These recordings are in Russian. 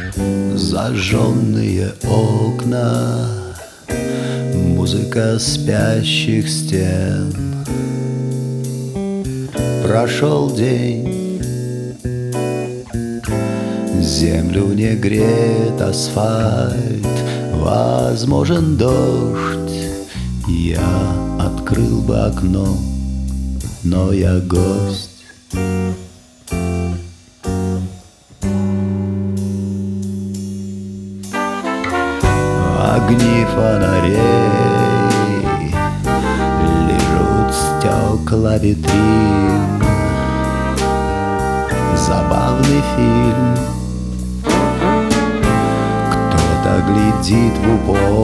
Зажженные окна, музыка спящих стен. Прошел день, землю не греет асфальт, возможен дождь. Я открыл бы окно, но я гость. Огни фонарей лижут стекла витрин. Забавный фильм. Кто-то глядит в упор,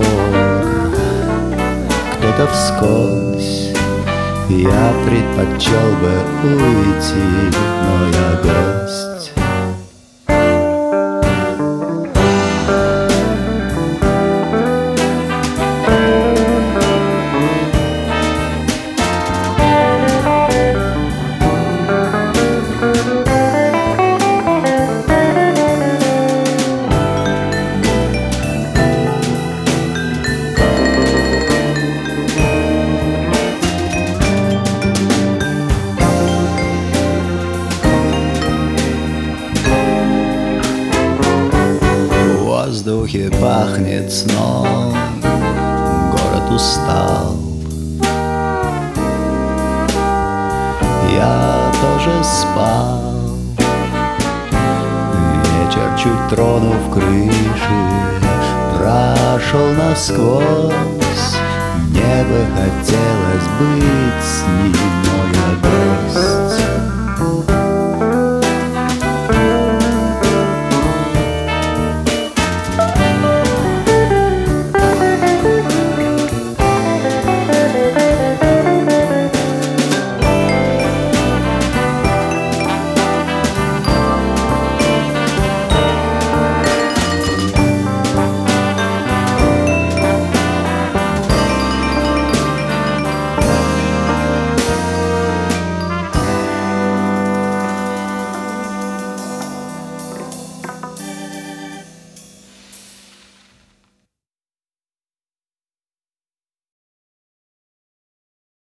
кто-то вскользь. Я предпочел бы уйти, но я гость. В воздухе пахнет сном, город устал. Я тоже спал. Вечер, чуть тронув крыши, прошел насквозь. Мне бы хотелось быть с ним, но я